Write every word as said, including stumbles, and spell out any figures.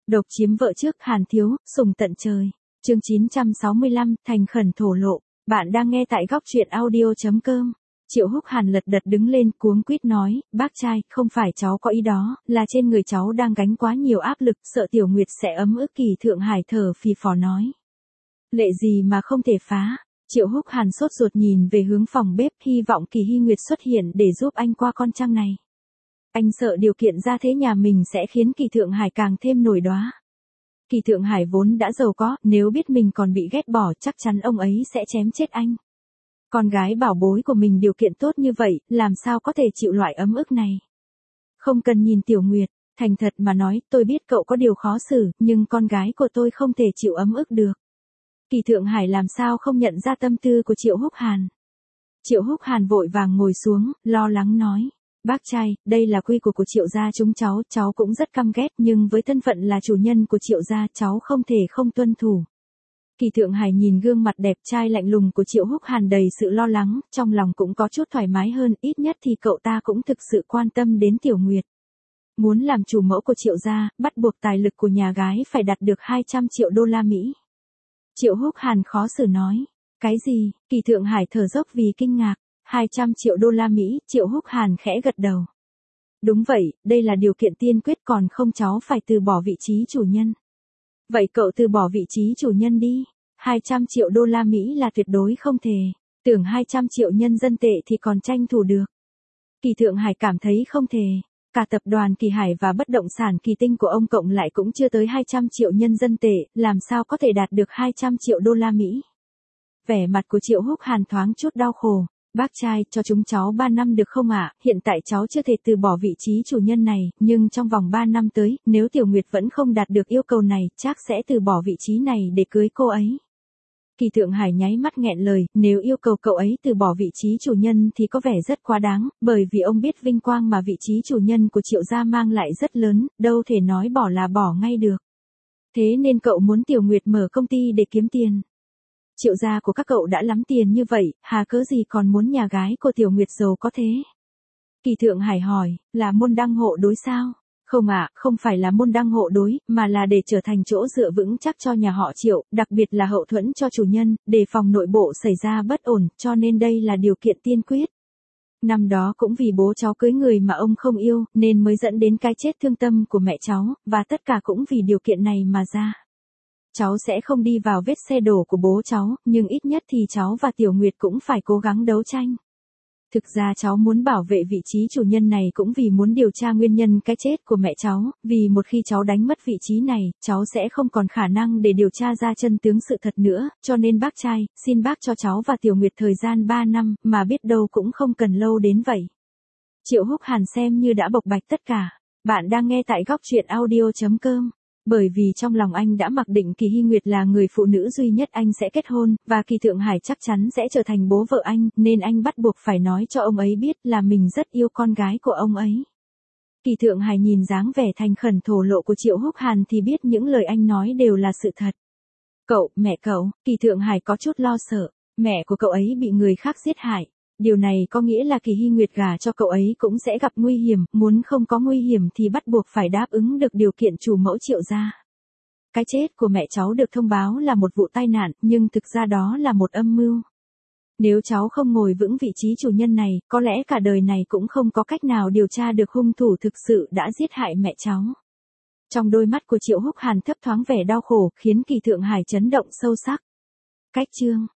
Độc chiếm vợ trước Hàn Thiếu, sùng tận trời. Chương chín trăm sáu mươi lăm, thành khẩn thổ lộ. Bạn đang nghe tại góc truyện audio chấm com. Triệu Húc Hàn lật đật đứng lên cuống quýt nói, bác trai, không phải cháu có ý đó, là trên người cháu đang gánh quá nhiều áp lực, sợ Tiểu Nguyệt sẽ ấm ức. Kỳ Thượng Hải thở phì phò nói. Lệ gì mà không thể phá. Triệu Húc Hàn sốt ruột nhìn về hướng phòng bếp, hy vọng Kỳ Hy Nguyệt xuất hiện để giúp anh qua con trăng này. Anh sợ điều kiện ra thế nhà mình sẽ khiến Kỳ Thượng Hải càng thêm nổi đoá. Kỳ Thượng Hải vốn đã giàu có, nếu biết mình còn bị ghét bỏ chắc chắn ông ấy sẽ chém chết anh. Con gái bảo bối của mình điều kiện tốt như vậy, làm sao có thể chịu loại ấm ức này. Không cần nhìn Tiểu Nguyệt, thành thật mà nói, tôi biết cậu có điều khó xử, nhưng con gái của tôi không thể chịu ấm ức được. Kỳ Thượng Hải làm sao không nhận ra tâm tư của Triệu Húc Hàn. Triệu Húc Hàn vội vàng ngồi xuống, lo lắng nói. Bác trai, đây là quy củ của Triệu gia chúng cháu, cháu cũng rất căm ghét nhưng với thân phận là chủ nhân của Triệu gia cháu không thể không tuân thủ. Kỳ Thượng Hải nhìn gương mặt đẹp trai lạnh lùng của Triệu Húc Hàn đầy sự lo lắng, trong lòng cũng có chút thoải mái hơn, ít nhất thì cậu ta cũng thực sự quan tâm đến Tiểu Nguyệt. Muốn làm chủ mẫu của Triệu gia, bắt buộc tài lực của nhà gái phải đạt được hai trăm triệu đô la Mỹ. Triệu Húc Hàn khó xử nói. Cái gì? Kỳ Thượng Hải thở dốc vì kinh ngạc. hai trăm triệu đô la Mỹ, Triệu Húc Hàn khẽ gật đầu. Đúng vậy, đây là điều kiện tiên quyết, còn không cháu phải từ bỏ vị trí chủ nhân. Vậy cậu từ bỏ vị trí chủ nhân đi. hai trăm triệu đô la Mỹ là tuyệt đối không thể. Tưởng hai trăm triệu nhân dân tệ thì còn tranh thủ được. Kỳ Thượng Hải cảm thấy không thể. Cả tập đoàn Kỳ Hải và bất động sản Kỳ Tinh của ông cộng lại cũng chưa tới hai trăm triệu nhân dân tệ, làm sao có thể đạt được hai trăm triệu đô la Mỹ. Vẻ mặt của Triệu Húc Hàn thoáng chút đau khổ. Bác trai, cho chúng cháu ba năm được không ạ? Hiện tại cháu chưa thể từ bỏ vị trí chủ nhân này, nhưng trong vòng ba năm tới, nếu Tiểu Nguyệt vẫn không đạt được yêu cầu này, chắc sẽ từ bỏ vị trí này để cưới cô ấy. Kỳ Thượng Hải nháy mắt nghẹn lời, nếu yêu cầu cậu ấy từ bỏ vị trí chủ nhân thì có vẻ rất quá đáng, bởi vì ông biết vinh quang mà vị trí chủ nhân của Triệu gia mang lại rất lớn, đâu thể nói bỏ là bỏ ngay được. Thế nên cậu muốn Tiểu Nguyệt mở công ty để kiếm tiền. Triệu gia của các cậu đã lắm tiền như vậy, hà cớ gì còn muốn nhà gái của Tiểu Nguyệt giàu có thế? Kỳ Thượng Hải hỏi, là môn đăng hộ đối sao? Không ạ, không phải là môn đăng hộ đối, mà là để trở thành chỗ dựa vững chắc cho nhà họ Triệu, đặc biệt là hậu thuẫn cho chủ nhân, đề phòng nội bộ xảy ra bất ổn, cho nên đây là điều kiện tiên quyết. Năm đó cũng vì bố cháu cưới người mà ông không yêu, nên mới dẫn đến cái chết thương tâm của mẹ cháu, và tất cả cũng vì điều kiện này mà ra. Cháu sẽ không đi vào vết xe đổ của bố cháu, nhưng ít nhất thì cháu và Tiểu Nguyệt cũng phải cố gắng đấu tranh. Thực ra cháu muốn bảo vệ vị trí chủ nhân này cũng vì muốn điều tra nguyên nhân cái chết của mẹ cháu, vì một khi cháu đánh mất vị trí này, cháu sẽ không còn khả năng để điều tra ra chân tướng sự thật nữa, cho nên bác trai, xin bác cho cháu và Tiểu Nguyệt thời gian ba năm, mà biết đâu cũng không cần lâu đến vậy. Triệu Húc Hàn xem như đã bộc bạch tất cả. Bạn đang nghe tại góc truyện audio chấm com. Bởi vì trong lòng anh đã mặc định Kỳ Hy Nguyệt là người phụ nữ duy nhất anh sẽ kết hôn, và Kỳ Thượng Hải chắc chắn sẽ trở thành bố vợ anh, nên anh bắt buộc phải nói cho ông ấy biết là mình rất yêu con gái của ông ấy. Kỳ Thượng Hải nhìn dáng vẻ thành khẩn thổ lộ của Triệu Húc Hàn thì biết những lời anh nói đều là sự thật. Cậu, mẹ cậu, Kỳ Thượng Hải có chút lo sợ, mẹ của cậu ấy bị người khác giết hại. Điều này có nghĩa là Kỳ Hy Nguyệt gả cho cậu ấy cũng sẽ gặp nguy hiểm, muốn không có nguy hiểm thì bắt buộc phải đáp ứng được điều kiện chủ mẫu Triệu gia. Cái chết của mẹ cháu được thông báo là một vụ tai nạn, nhưng thực ra đó là một âm mưu. Nếu cháu không ngồi vững vị trí chủ nhân này, có lẽ cả đời này cũng không có cách nào điều tra được hung thủ thực sự đã giết hại mẹ cháu. Trong đôi mắt của Triệu Húc Hàn thấp thoáng vẻ đau khổ, khiến Kỳ Thượng Hải chấn động sâu sắc. Cách chương